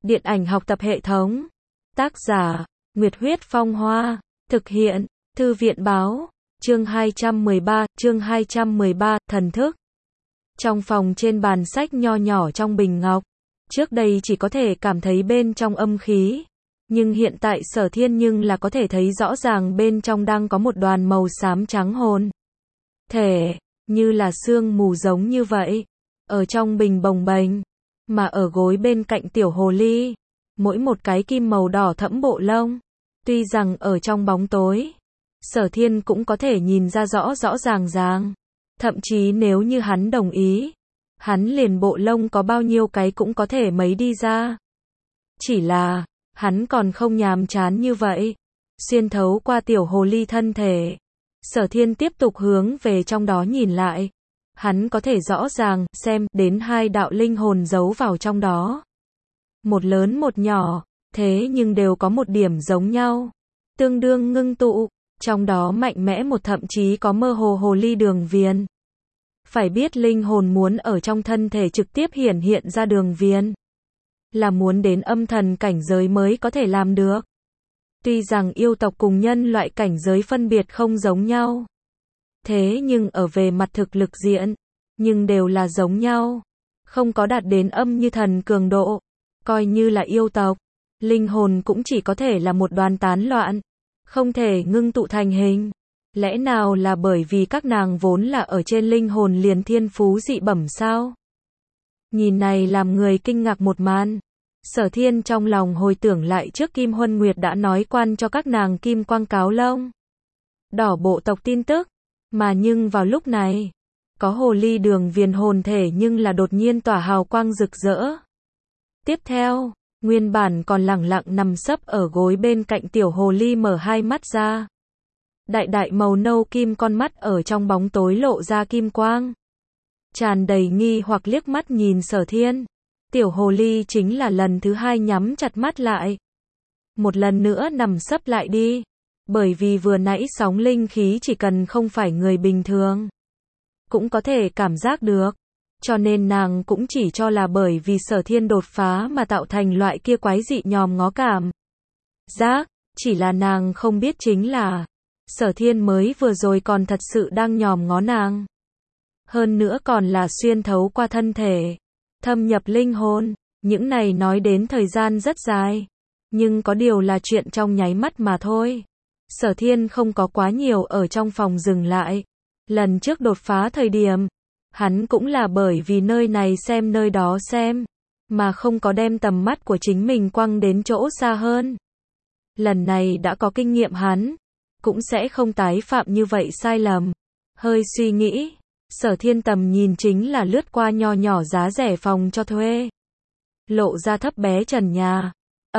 Điện ảnh học tập hệ thống. Tác giả, Nguyệt Huyết Phong Hoa. Thực hiện, Thư viện báo. Chương 213, thần thức. Trong phòng trên bàn sách nho nhỏ trong bình ngọc. Trước đây chỉ có thể cảm thấy bên trong âm khí. Nhưng hiện tại Sở Thiên nhưng là có thể thấy rõ ràng bên trong đang có một đoàn màu xám trắng hồn thể, như là sương mù giống như vậy. Ở trong bình bồng bềnh, mà ở gối bên cạnh tiểu hồ ly, mỗi một cái kim màu đỏ thẫm bộ lông. Tuy rằng ở trong bóng tối, Sở Thiên cũng có thể nhìn ra rõ ràng. Thậm chí nếu như hắn đồng ý, hắn liền bộ lông có bao nhiêu cái cũng có thể mấy đi ra. Chỉ là, hắn còn không nhàm chán như vậy. Xuyên thấu qua tiểu hồ ly thân thể, Sở Thiên tiếp tục hướng về trong đó nhìn lại. Hắn có thể rõ ràng xem đến hai đạo linh hồn giấu vào trong đó. Một lớn một nhỏ, thế nhưng đều có một điểm giống nhau. Tương đương ngưng tụ, trong đó mạnh mẽ một thậm chí có mơ hồ hồ ly đường viền. Phải biết linh hồn muốn ở trong thân thể trực tiếp hiển hiện ra đường viền, là muốn đến âm thần cảnh giới mới có thể làm được. Tuy rằng yêu tộc cùng nhân loại cảnh giới phân biệt không giống nhau, thế nhưng ở về mặt thực lực diện, nhưng đều là giống nhau. Không có đạt đến âm như thần cường độ. Coi như là yêu tộc, linh hồn cũng chỉ có thể là một đoàn tán loạn, không thể ngưng tụ thành hình. Lẽ nào là bởi vì các nàng vốn là ở trên linh hồn liền thiên phú dị bẩm sao? Nhìn này làm người kinh ngạc một màn. Sở Thiên trong lòng hồi tưởng lại trước Kim Huân Nguyệt đã nói quan cho các nàng kim quang cáo lông đỏ bộ tộc tin tức, mà nhưng vào lúc này, có hồ ly đường viền hồn thể nhưng là đột nhiên tỏa hào quang rực rỡ. Tiếp theo, nguyên bản còn lẳng lặng nằm sấp ở gối bên cạnh tiểu hồ ly mở hai mắt ra. Đại màu nâu kim con mắt ở trong bóng tối lộ ra kim quang. Tràn đầy nghi hoặc liếc mắt nhìn Sở Thiên. Tiểu hồ ly chính là lần thứ hai nhắm chặt mắt lại. Một lần nữa nằm sấp lại đi. Bởi vì vừa nãy sóng linh khí chỉ cần không phải người bình thường, cũng có thể cảm giác được. Cho nên nàng cũng chỉ cho là bởi vì Sở Thiên đột phá mà tạo thành loại kia quái dị nhòm ngó cảm giác. Chỉ là nàng không biết chính là Sở Thiên mới vừa rồi còn thật sự đang nhòm ngó nàng. Hơn nữa còn là xuyên thấu qua thân thể, thâm nhập linh hồn. Những này nói đến thời gian rất dài, nhưng có điều là chuyện trong nháy mắt mà thôi. Sở Thiên không có quá nhiều ở trong phòng dừng lại. Lần trước đột phá thời điểm, hắn cũng là bởi vì nơi này xem nơi đó xem, mà không có đem tầm mắt của chính mình quăng đến chỗ xa hơn. Lần này đã có kinh nghiệm hắn, cũng sẽ không tái phạm như vậy sai lầm. Hơi suy nghĩ, Sở Thiên tầm nhìn chính là lướt qua nho nhỏ giá rẻ phòng cho thuê. Lộ ra thấp bé trần nhà.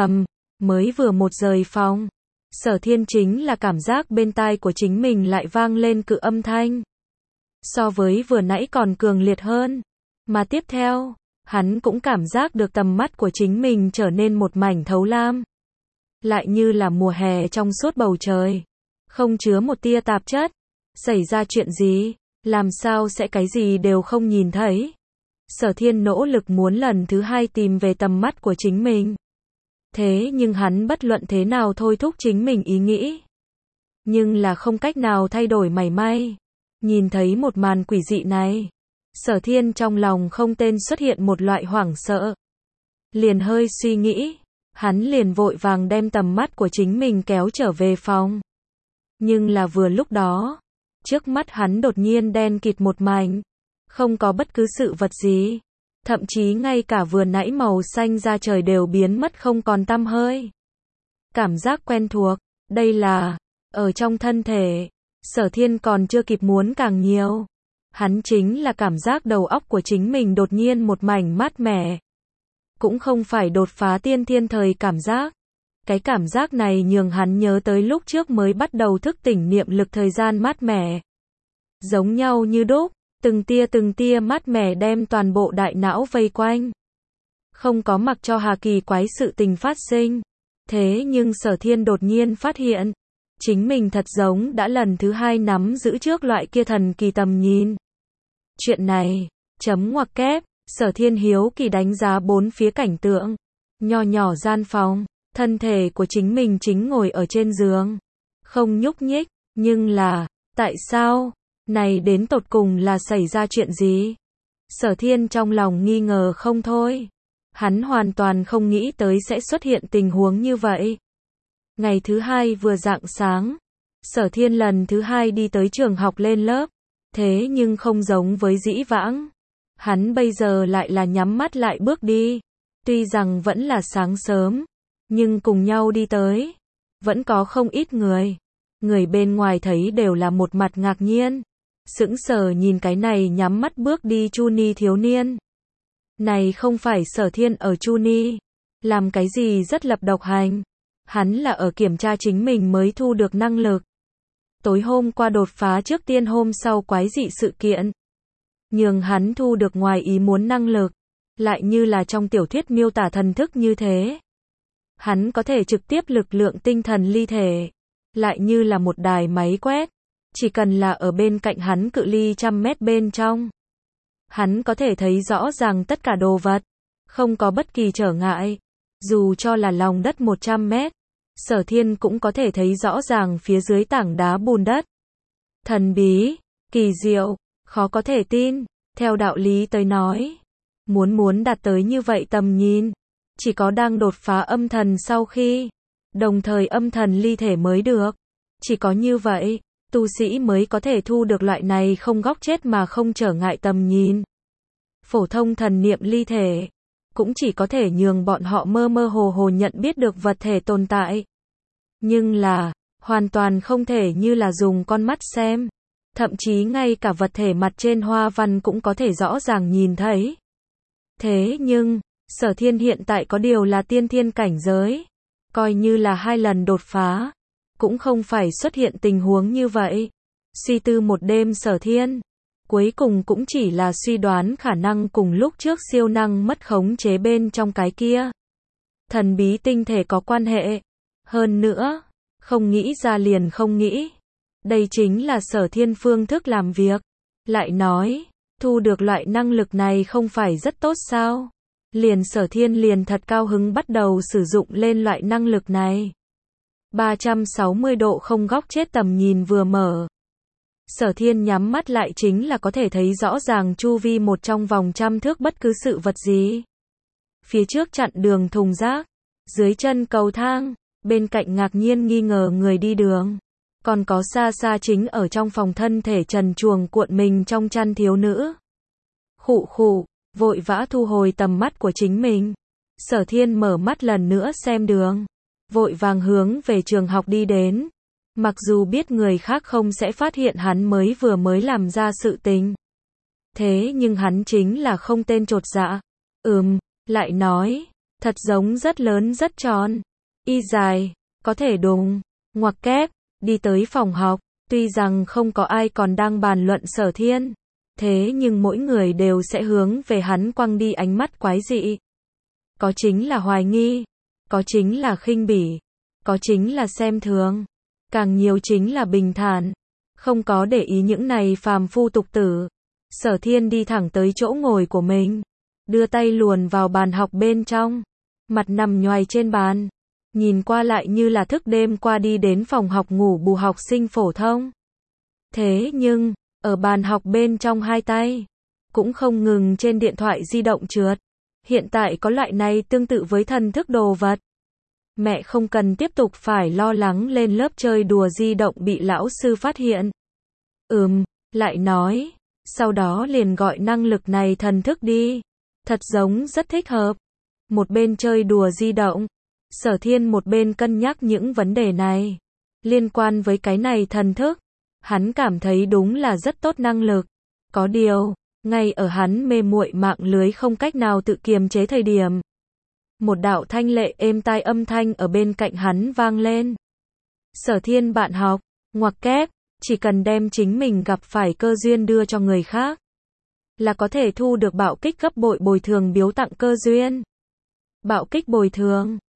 Mới vừa một rời phòng, Sở Thiên chính là cảm giác bên tai của chính mình lại vang lên cự âm thanh. So với vừa nãy còn cường liệt hơn. Mà tiếp theo, hắn cũng cảm giác được tầm mắt của chính mình trở nên một mảnh thấu lam. Lại như là mùa hè trong suốt bầu trời. Không chứa một tia tạp chất. Xảy ra chuyện gì? Làm sao sẽ cái gì đều không nhìn thấy? Sở Thiên nỗ lực muốn lần thứ hai tìm về tầm mắt của chính mình. Thế nhưng hắn bất luận thế nào thôi thúc chính mình ý nghĩ, nhưng là không cách nào thay đổi mảy may. Nhìn thấy một màn quỷ dị này, Sở Thiên trong lòng không tên xuất hiện một loại hoảng sợ. Liền hơi suy nghĩ, hắn liền vội vàng đem tầm mắt của chính mình kéo trở về phòng. Nhưng là vừa lúc đó, trước mắt hắn đột nhiên đen kịt một mảnh, không có bất cứ sự vật gì. Thậm chí ngay cả vừa nãy màu xanh da trời đều biến mất không còn tăm hơi. Cảm giác quen thuộc, đây là, ở trong thân thể. Sở Thiên còn chưa kịp muốn càng nhiều. Hắn chính là cảm giác đầu óc của chính mình đột nhiên một mảnh mát mẻ. Cũng không phải đột phá tiên thiên thời cảm giác. Cái cảm giác này nhường hắn nhớ tới lúc trước mới bắt đầu thức tỉnh niệm lực thời gian mát mẻ. Giống nhau như đúc. Từng tia mát mẻ đem toàn bộ đại não vây quanh. Không có mặc cho hà kỳ quái sự tình phát sinh. Thế nhưng Sở Thiên đột nhiên phát hiện, chính mình thật giống đã lần thứ hai nắm giữ trước loại kia thần kỳ tầm nhìn. Chuyện này, chấm ngoặc kép, Sở Thiên hiếu kỳ đánh giá bốn phía cảnh tượng. Nho nhỏ gian phòng, thân thể của chính mình chính ngồi ở trên giường, không nhúc nhích, nhưng là, tại sao? Này đến tột cùng là xảy ra chuyện gì? Sở Thiên trong lòng nghi ngờ không thôi. Hắn hoàn toàn không nghĩ tới sẽ xuất hiện tình huống như vậy. Ngày thứ hai vừa rạng sáng, Sở Thiên lần thứ hai đi tới trường học lên lớp. Thế nhưng không giống với dĩ vãng. Hắn bây giờ lại là nhắm mắt lại bước đi. Tuy rằng vẫn là sáng sớm, nhưng cùng nhau đi tới, vẫn có không ít người. Người bên ngoài thấy đều là một mặt ngạc nhiên, sững sờ nhìn cái này nhắm mắt bước đi Chu Ni thiếu niên. Này không phải Sở Thiên ở Chu Ni, làm cái gì rất lập độc hành. Hắn là ở kiểm tra chính mình mới thu được năng lực. Tối hôm qua đột phá trước tiên hôm sau quái dị sự kiện, nhường hắn thu được ngoài ý muốn năng lực, lại như là trong tiểu thuyết miêu tả thần thức như thế. Hắn có thể trực tiếp lực lượng tinh thần ly thể, lại như là một đài máy quét, chỉ cần là ở bên cạnh hắn cự ly 100 mét bên trong. Hắn có thể thấy rõ ràng tất cả đồ vật, không có bất kỳ trở ngại, dù cho là lòng đất 100 mét. Sở Thiên cũng có thể thấy rõ ràng phía dưới tảng đá bùn đất. Thần bí, kỳ diệu, khó có thể tin, theo đạo lý tới nói. Muốn đạt tới như vậy tầm nhìn, chỉ có đang đột phá âm thần sau khi, đồng thời âm thần ly thể mới được. Chỉ có như vậy, tu sĩ mới có thể thu được loại này không góc chết mà không trở ngại tầm nhìn. Phổ thông thần niệm ly thể, cũng chỉ có thể nhường bọn họ mơ mơ hồ hồ nhận biết được vật thể tồn tại. Nhưng là, hoàn toàn không thể như là dùng con mắt xem. Thậm chí ngay cả vật thể mặt trên hoa văn cũng có thể rõ ràng nhìn thấy. Thế nhưng, Sở Thiên hiện tại có điều là tiên thiên cảnh giới. Coi như là 2 lần đột phá, cũng không phải xuất hiện tình huống như vậy. Suy tư một đêm Sở Thiên, cuối cùng cũng chỉ là suy đoán khả năng cùng lúc trước siêu năng mất khống chế bên trong cái kia thần bí tinh thể có quan hệ. Hơn nữa, không nghĩ ra liền không nghĩ. Đây chính là Sở Thiên phương thức làm việc. Lại nói, thu được loại năng lực này không phải rất tốt sao? Liền Sở Thiên liền thật cao hứng bắt đầu sử dụng lên loại năng lực này. 360 độ không góc chết tầm nhìn vừa mở. Sở Thiên nhắm mắt lại chính là có thể thấy rõ ràng chu vi một trong vòng 100 thước bất cứ sự vật gì. Phía trước chặn đường thùng rác, dưới chân cầu thang, bên cạnh ngạc nhiên nghi ngờ người đi đường. Còn có xa xa chính ở trong phòng thân thể trần truồng cuộn mình trong chăn thiếu nữ. Khụ khụ, vội vã thu hồi tầm mắt của chính mình. Sở Thiên mở mắt lần nữa xem đường, vội vàng hướng về trường học đi đến. Mặc dù biết người khác không sẽ phát hiện hắn mới làm ra sự tình. Thế nhưng hắn chính là không tên chột dạ. Lại nói, thật giống rất lớn rất tròn. Y dài, có thể đùng, ngoặc kép, đi tới phòng học. Tuy rằng không có ai còn đang bàn luận Sở Thiên, thế nhưng mỗi người đều sẽ hướng về hắn quăng đi ánh mắt quái dị. Có chính là hoài nghi, có chính là khinh bỉ, có chính là xem thường, càng nhiều chính là bình thản, không có để ý những này phàm phu tục tử. Sở Thiên đi thẳng tới chỗ ngồi của mình, đưa tay luồn vào bàn học bên trong, mặt nằm nhoài trên bàn, nhìn qua lại như là thức đêm qua đi đến phòng học ngủ bù học sinh phổ thông. Thế nhưng, ở bàn học bên trong hai tay, cũng không ngừng trên điện thoại di động trượt. Hiện tại có loại này tương tự với thần thức đồ vật. Mẹ không cần tiếp tục phải lo lắng lên lớp chơi đùa di động bị lão sư phát hiện. Lại nói, sau đó liền gọi năng lực này thần thức đi. Thật giống rất thích hợp. Một bên chơi đùa di động, Sở Thiên một bên cân nhắc những vấn đề này. Liên quan với cái này thần thức, hắn cảm thấy đúng là rất tốt năng lực. Có điều, ngay ở hắn mê muội mạng lưới không cách nào tự kiềm chế thời điểm, một đạo thanh lệ êm tai âm thanh ở bên cạnh hắn vang lên. Sở Thiên bạn học, ngoặc kép, chỉ cần đem chính mình gặp phải cơ duyên đưa cho người khác, là có thể thu được bạo kích gấp bội bồi thường biếu tặng cơ duyên. Bạo kích bồi thường,